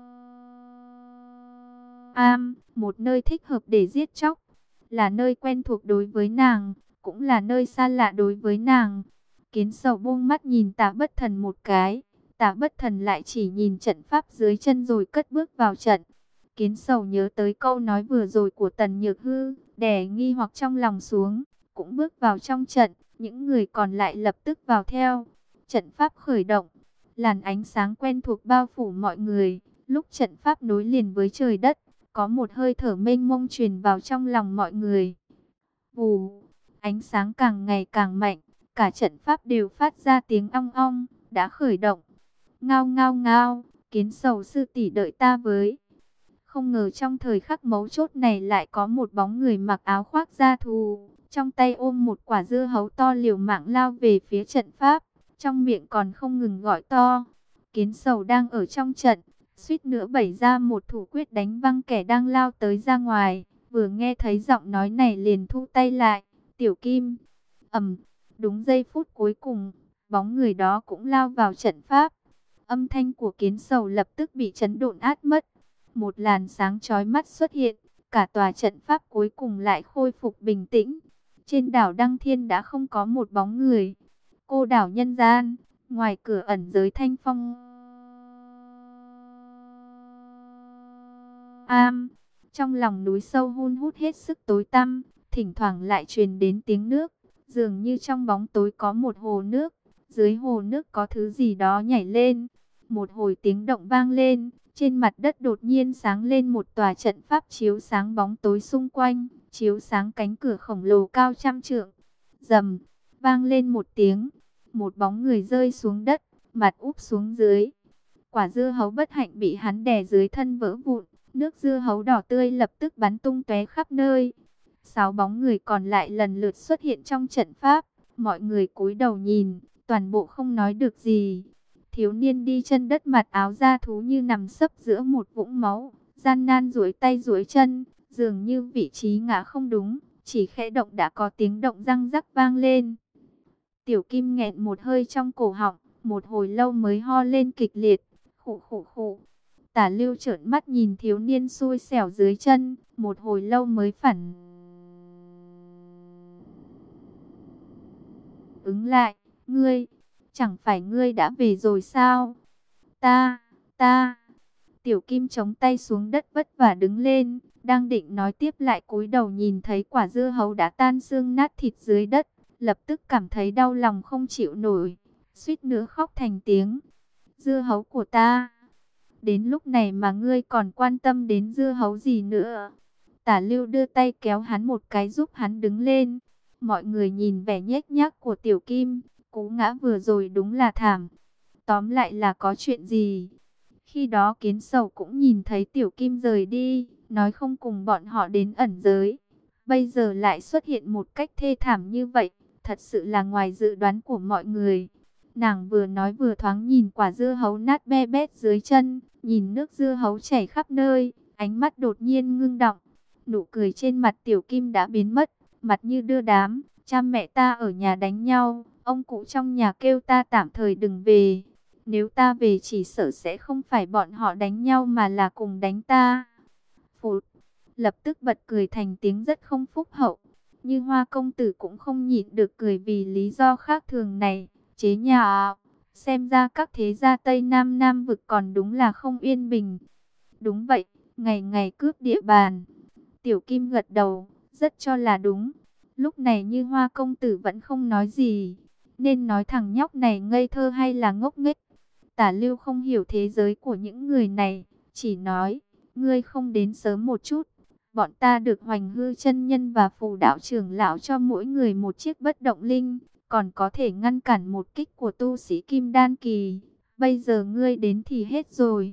Am, một nơi thích hợp để giết chóc, là nơi quen thuộc đối với nàng, cũng là nơi xa lạ đối với nàng. Kiến Sầu buông mắt nhìn Tả Bất Thần một cái, Tả Bất Thần lại chỉ nhìn trận pháp dưới chân rồi cất bước vào trận. Kiến Sầu nhớ tới câu nói vừa rồi của Tần Nhược Hư, đè nghi hoặc trong lòng xuống, cũng bước vào trong trận, những người còn lại lập tức vào theo. Trận pháp khởi động, làn ánh sáng quen thuộc bao phủ mọi người, lúc trận pháp nối liền với trời đất, có một hơi thở mênh mông truyền vào trong lòng mọi người. Vù, ánh sáng càng ngày càng mạnh, cả trận pháp đều phát ra tiếng ong ong, đã khởi động. Ngao ngao ngao, Kiến Sầu sư tỷ đợi ta với. Không ngờ trong thời khắc mấu chốt này lại có một bóng người mặc áo khoác da thú, trong tay ôm một quả dưa hấu to liều mạng lao về phía trận pháp, trong miệng còn không ngừng gọi to. Kiến Sầu đang ở trong trận, suýt nữa bày ra một thủ quyết đánh văng kẻ đang lao tới ra ngoài, vừa nghe thấy giọng nói này liền thu tay lại. Tiểu Kim, đúng giây phút cuối cùng, bóng người đó cũng lao vào trận pháp. Âm thanh của Kiến Sầu lập tức bị chấn độn át mất. một làn sáng chói mắt xuất hiện, cả tòa trận pháp cuối cùng lại khôi phục bình tĩnh. Trên đảo Đăng Thiên đã không có một bóng người. Cô đảo nhân gian, ngoài cửa ẩn giới Thanh Phong Am, trong lòng núi sâu hun hút hết sức tối tăm, thỉnh thoảng lại truyền đến tiếng nước, dường như trong bóng tối có một hồ nước, dưới hồ nước có thứ gì đó nhảy lên. Một hồi tiếng động vang lên, trên mặt đất đột nhiên sáng lên một tòa trận pháp chiếu sáng bóng tối xung quanh, chiếu sáng cánh cửa khổng lồ cao trăm trượng. Rầm, vang lên một tiếng, một bóng người rơi xuống đất, mặt úp xuống dưới. Quả dưa hấu bất hạnh bị hắn đè dưới thân vỡ vụn, nước dưa hấu đỏ tươi lập tức bắn tung tóe khắp nơi. 6 bóng người còn lại lần lượt xuất hiện trong trận pháp, mọi người cúi đầu nhìn, toàn bộ không nói được gì. Thiếu niên đi chân đất mặt áo da thú như nằm sấp giữa một vũng máu, gian nan duỗi tay duỗi chân, dường như vị trí ngã không đúng, chỉ khẽ động đã có tiếng động răng rắc vang lên. Tiểu Kim nghẹn một hơi trong cổ họng, một hồi lâu mới ho lên kịch liệt, khụ khụ khụ. Tả Lưu trợn mắt nhìn thiếu niên xui xẻo dưới chân, một hồi lâu mới phản ứng lại, ngươi, chẳng phải ngươi đã về rồi sao? Ta. Tiểu Kim chống tay xuống đất vất vả đứng lên, đang định nói tiếp lại cúi đầu nhìn thấy quả dưa hấu đã tan xương nát thịt dưới đất, lập tức cảm thấy đau lòng không chịu nổi, suýt nữa khóc thành tiếng. Dưa hấu của ta, đến lúc này mà ngươi còn quan tâm đến dưa hấu gì nữa? Tả Lưu đưa tay kéo hắn một cái giúp hắn đứng lên. Mọi người nhìn vẻ nhếch nhác của Tiểu Kim, cú ngã vừa rồi đúng là thảm. Tóm lại là có chuyện gì? Khi đó Kiến Sầu cũng nhìn thấy Tiểu Kim rời đi, nói không cùng bọn họ đến ẩn giới. Bây giờ lại xuất hiện một cách thê thảm như vậy, thật sự là ngoài dự đoán của mọi người. Nàng vừa nói vừa thoáng nhìn quả dưa hấu nát be bét dưới chân, nhìn nước dưa hấu chảy khắp nơi, ánh mắt đột nhiên ngưng đọng. Nụ cười trên mặt Tiểu Kim đã biến mất, mặt như đưa đám. Cha mẹ ta ở nhà đánh nhau, ông cụ trong nhà kêu ta tạm thời đừng về. Nếu ta về chỉ sợ sẽ không phải bọn họ đánh nhau mà là cùng đánh ta. Phụt, lập tức bật cười thành tiếng rất không phúc hậu. Như Hoa công tử cũng không nhịn được cười vì lý do khác thường này. Chế nhạo, xem ra các thế gia Tây Nam Nam vực còn đúng là không yên bình. Đúng vậy, ngày ngày cướp địa bàn. Tiểu Kim gật đầu, rất cho là đúng. Lúc này Như Hoa công tử vẫn không nói gì, nên nói thằng nhóc này ngây thơ hay là ngốc nghếch. Tả Lưu không hiểu thế giới của những người này, chỉ nói, ngươi không đến sớm một chút. Bọn ta được Hoành Hư chân nhân và Phù đạo trưởng lão cho mỗi người một chiếc bất động linh, còn có thể ngăn cản một kích của tu sĩ Kim Đan kỳ. Bây giờ ngươi đến thì hết rồi.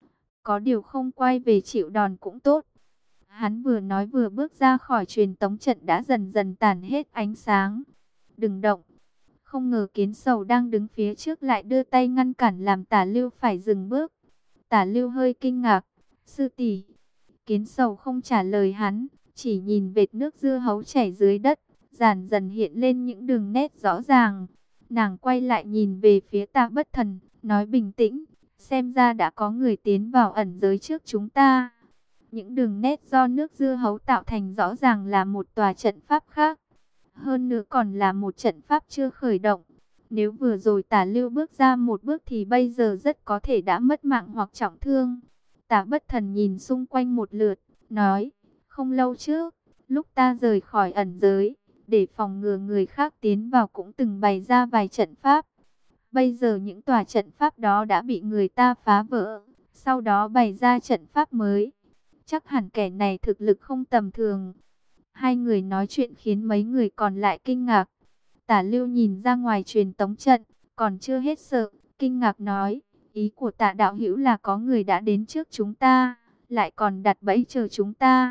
Có điều không quay về chịu đòn cũng tốt. Hắn vừa nói vừa bước ra khỏi truyền tống trận đã dần dần tàn hết ánh sáng. Đừng động. Không ngờ Kiến Sầu đang đứng phía trước lại đưa tay ngăn cản làm Tả Lưu phải dừng bước. Tả Lưu hơi kinh ngạc. Sư tỷ. Kiến Sầu không trả lời hắn, chỉ nhìn vệt nước dưa hấu chảy dưới đất, dần dần hiện lên những đường nét rõ ràng. Nàng quay lại nhìn về phía Tạ Bất Thần, nói bình tĩnh, xem ra đã có người tiến vào ẩn giới trước chúng ta. Những đường nét do nước dưa hấu tạo thành rõ ràng là một tòa trận pháp khác. Hơn nữa còn là một trận pháp chưa khởi động. Nếu vừa rồi Tả Lưu bước ra một bước thì bây giờ rất có thể đã mất mạng hoặc trọng thương. Tạ Bất Thần nhìn xung quanh một lượt, nói, không lâu trước, lúc ta rời khỏi ẩn giới, để phòng ngừa người khác tiến vào cũng từng bày ra vài trận pháp. Bây giờ những tòa trận pháp đó đã bị người ta phá vỡ, sau đó bày ra trận pháp mới. Chắc hẳn kẻ này thực lực không tầm thường. Hai người nói chuyện khiến mấy người còn lại kinh ngạc. Tả Lưu nhìn ra ngoài truyền tống trận, còn chưa hết sợ, kinh ngạc nói, ý của Tạ đạo hữu là có người đã đến trước chúng ta, lại còn đặt bẫy chờ chúng ta.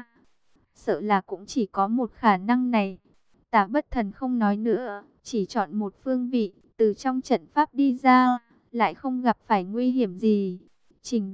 Sợ là cũng chỉ có một khả năng này. Tạ Bất Thần không nói nữa, chỉ chọn một phương vị, từ trong trận pháp đi ra, lại không gặp phải nguy hiểm gì. Trình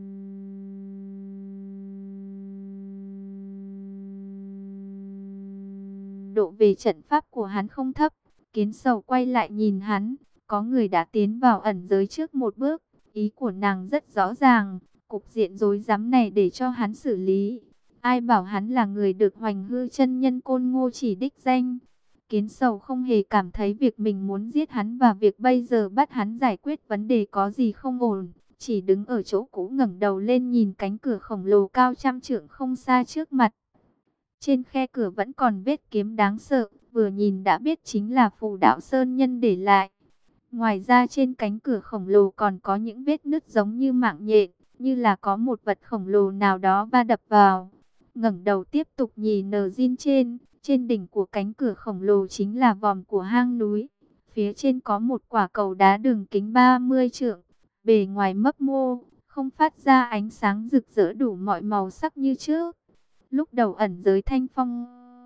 độ về trận pháp của hắn không thấp. Kiến Sầu quay lại nhìn hắn, có người đã tiến vào ẩn giới trước một bước. Ý của nàng rất rõ ràng, Cục diện rối rắm này để cho hắn xử lý. Ai bảo hắn là người được Hoành Hư chân nhân Côn Ngô chỉ đích danh. Kiến Sầu không hề cảm thấy việc mình muốn giết hắn và việc bây giờ bắt hắn giải quyết vấn đề có gì không ổn. Chỉ đứng ở chỗ cũ ngẩng đầu lên nhìn cánh cửa khổng lồ cao trăm trượng không xa trước mặt. Trên khe cửa vẫn còn vết kiếm đáng sợ, vừa nhìn đã biết chính là phù đạo sơn nhân để lại. Ngoài ra trên cánh cửa khổng lồ còn có những vết nứt giống như mạng nhện, như là có một vật khổng lồ nào đó va đập vào. Ngẩng đầu tiếp tục nhìn Jin trên đỉnh của cánh cửa khổng lồ chính là vòm của hang núi. Phía trên có một quả cầu đá đường kính 30 trượng, bề ngoài mấp mô, không phát ra ánh sáng rực rỡ đủ mọi màu sắc như trước. Lúc đầu ẩn giới Thanh Phong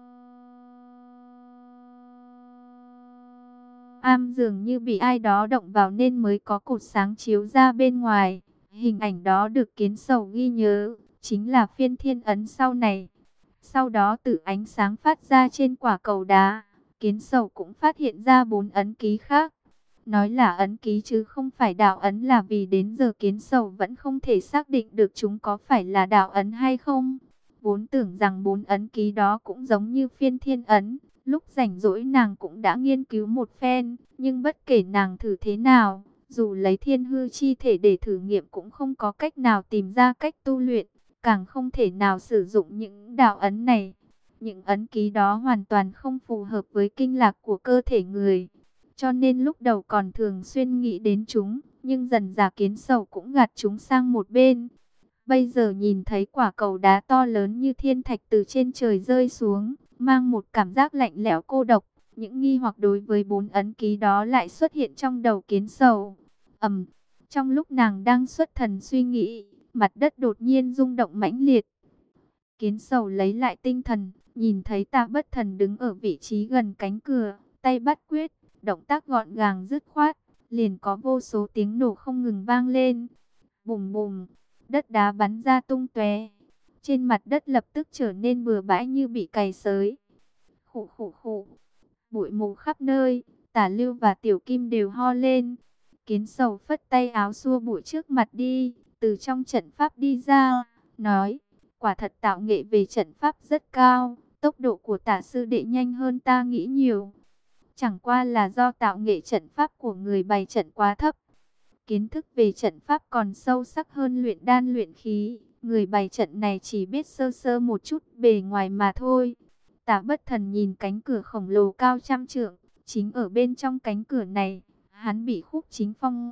am dường như bị ai đó động vào nên mới có cột sáng chiếu ra bên ngoài. Hình ảnh đó được Kiến Sầu ghi nhớ, chính là phiên thiên ấn sau này. Sau đó từ ánh sáng phát ra trên quả cầu đá, Kiến Sầu cũng phát hiện ra 4 ấn ký khác. Nói là ấn ký chứ không phải đạo ấn là vì đến giờ Kiến Sầu vẫn không thể xác định được chúng có phải là đạo ấn hay không. Vốn tưởng rằng 4 ấn ký đó cũng giống như phiên thiên ấn. Lúc rảnh rỗi nàng cũng đã nghiên cứu một phen, nhưng bất kể nàng thử thế nào, dù lấy thiên hư chi thể để thử nghiệm cũng không có cách nào tìm ra cách tu luyện, càng không thể nào sử dụng những đạo ấn này. Những ấn ký đó hoàn toàn không phù hợp với kinh lạc của cơ thể người, cho nên lúc đầu còn thường xuyên nghĩ đến chúng, nhưng dần dà Kiến Sầu cũng gạt chúng sang một bên. Bây giờ nhìn thấy quả cầu đá to lớn như thiên thạch từ trên trời rơi xuống, mang một cảm giác lạnh lẽo cô độc. Những nghi hoặc đối với 4 ấn ký đó lại xuất hiện trong đầu Kiến Sầu. Trong lúc nàng đang xuất thần suy nghĩ, mặt đất đột nhiên rung động mãnh liệt. Kiến Sầu lấy lại tinh thần, nhìn thấy Tạ Bất Thần đứng ở vị trí gần cánh cửa, tay bắt quyết, động tác gọn gàng dứt khoát, liền có vô số tiếng nổ không ngừng vang lên. Bùm bùm, đất đá bắn ra tung tóe. Trên mặt đất lập tức trở nên bừa bãi như bị cày xới. Khụ khụ khụ, bụi mù khắp nơi, Tả Lưu và Tiểu Kim đều ho lên. Kiến Sầu phất tay áo xua bụi trước mặt đi, từ trong trận pháp đi ra, nói, quả thật tạo nghệ về trận pháp rất cao, tốc độ của Tả sư đệ nhanh hơn ta nghĩ nhiều. Chẳng qua là do tạo nghệ trận pháp của người bày trận quá thấp. Kiến thức về trận pháp còn sâu sắc hơn luyện đan luyện khí, người bày trận này chỉ biết sơ sơ một chút bề ngoài mà thôi. Tạ Bất Thần nhìn cánh cửa khổng lồ cao trăm trượng, chính ở bên trong cánh cửa này, hắn bị Khúc Chính Phong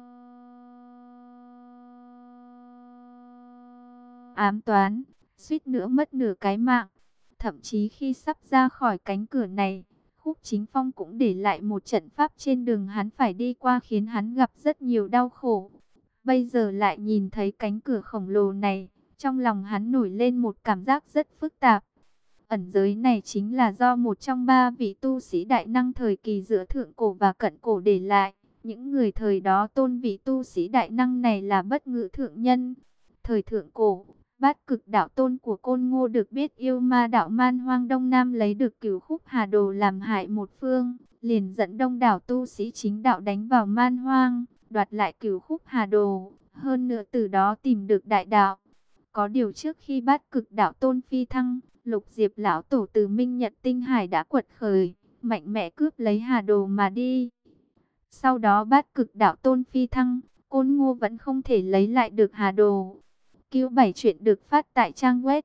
ám toán, suýt nữa mất nửa cái mạng. Thậm chí khi sắp ra khỏi cánh cửa này, Khúc Chính Phong cũng để lại một trận pháp trên đường hắn phải đi qua khiến hắn gặp rất nhiều đau khổ. Bây giờ lại nhìn thấy cánh cửa khổng lồ này, trong lòng hắn nổi lên một cảm giác rất phức tạp. Ẩn giới này chính là do một trong 3 vị tu sĩ đại năng thời kỳ giữa thượng cổ và cận cổ để lại. Những người thời đó tôn vị tu sĩ đại năng này là Bất Ngự thượng nhân. Thời thượng cổ, Bát Cực đạo tôn của Côn Ngô được biết yêu ma đạo Man Hoang Đông Nam lấy được Cửu Khúc Hà Đồ làm hại một phương, liền dẫn đông đảo tu sĩ chính đạo đánh vào Man Hoang, đoạt lại Cửu Khúc Hà Đồ, hơn nữa từ đó tìm được đại đạo. Có điều trước khi Bát Cực đạo tôn phi thăng, Lục Diệp lão tổ từ Minh Nhật Tinh Hải đã quật khởi, mạnh mẽ cướp lấy Hà Đồ mà đi. Sau đó Bát Cực đạo tôn phi thăng, Côn Ngô vẫn không thể lấy lại được Hà Đồ. Q7 chuyện được phát tại trang web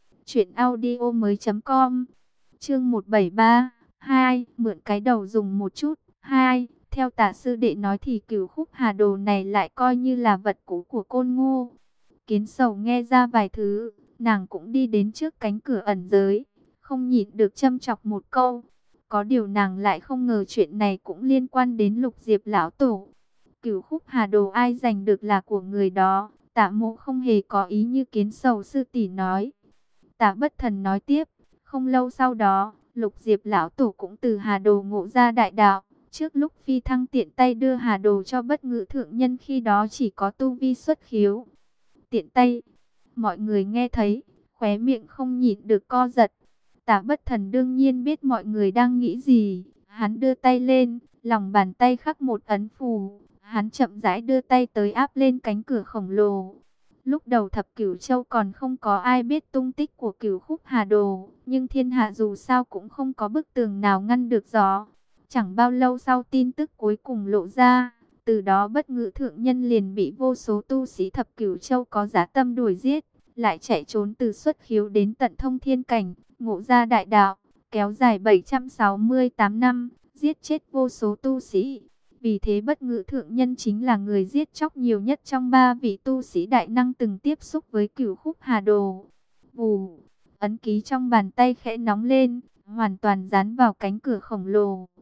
truyệnaudiomoi.com. Chương 173, 2, mượn cái đầu dùng một chút. 2, theo Tả sư đệ nói thì Cửu Khúc Hà Đồ này lại coi như là vật cũ của Côn Ngô. Kiến Sầu nghe ra vài thứ, nàng cũng đi đến trước cánh cửa ẩn giới, không nhịn được châm chọc một câu. Có điều nàng lại không ngờ chuyện này cũng liên quan đến Lục Diệp lão tổ. Cửu Khúc Hà Đồ ai giành được là của người đó. Tạ Mộ không hề có ý như Kiến Sầu sư tỷ nói. Tạ Bất Thần nói tiếp, không lâu sau đó, Lục Diệp lão tổ cũng từ Hà Đồ ngộ ra đại đạo. Trước lúc phi thăng tiện tay đưa Hà Đồ cho Bất Ngự thượng nhân khi đó chỉ có tu vi xuất khiếu. Tiện tay, mọi người nghe thấy, khóe miệng không nhịn được co giật. Tạ Bất Thần đương nhiên biết mọi người đang nghĩ gì. Hắn đưa tay lên, lòng bàn tay khắc một ấn phù. Hắn chậm rãi đưa tay tới áp lên cánh cửa khổng lồ. Lúc đầu Thập Cửu Châu còn không có ai biết tung tích của Cửu Khúc Hà Đồ, nhưng thiên hạ dù sao cũng không có bức tường nào ngăn được gió. Chẳng bao lâu sau tin tức cuối cùng lộ ra, từ đó Bất Ngữ thượng nhân liền bị vô số tu sĩ Thập Cửu Châu có dã tâm đuổi giết, lại chạy trốn từ Xuất Khiếu đến tận Thông Thiên Cảnh, ngộ ra đại đạo, kéo dài 768 năm, giết chết vô số tu sĩ. Vì thế Bất Ngữ thượng nhân chính là người giết chóc nhiều nhất trong 3 vị tu sĩ đại năng từng tiếp xúc với Cửu Khúc Hà Đồ. Vù, ấn ký trong bàn tay khẽ nóng lên, hoàn toàn dán vào cánh cửa khổng lồ.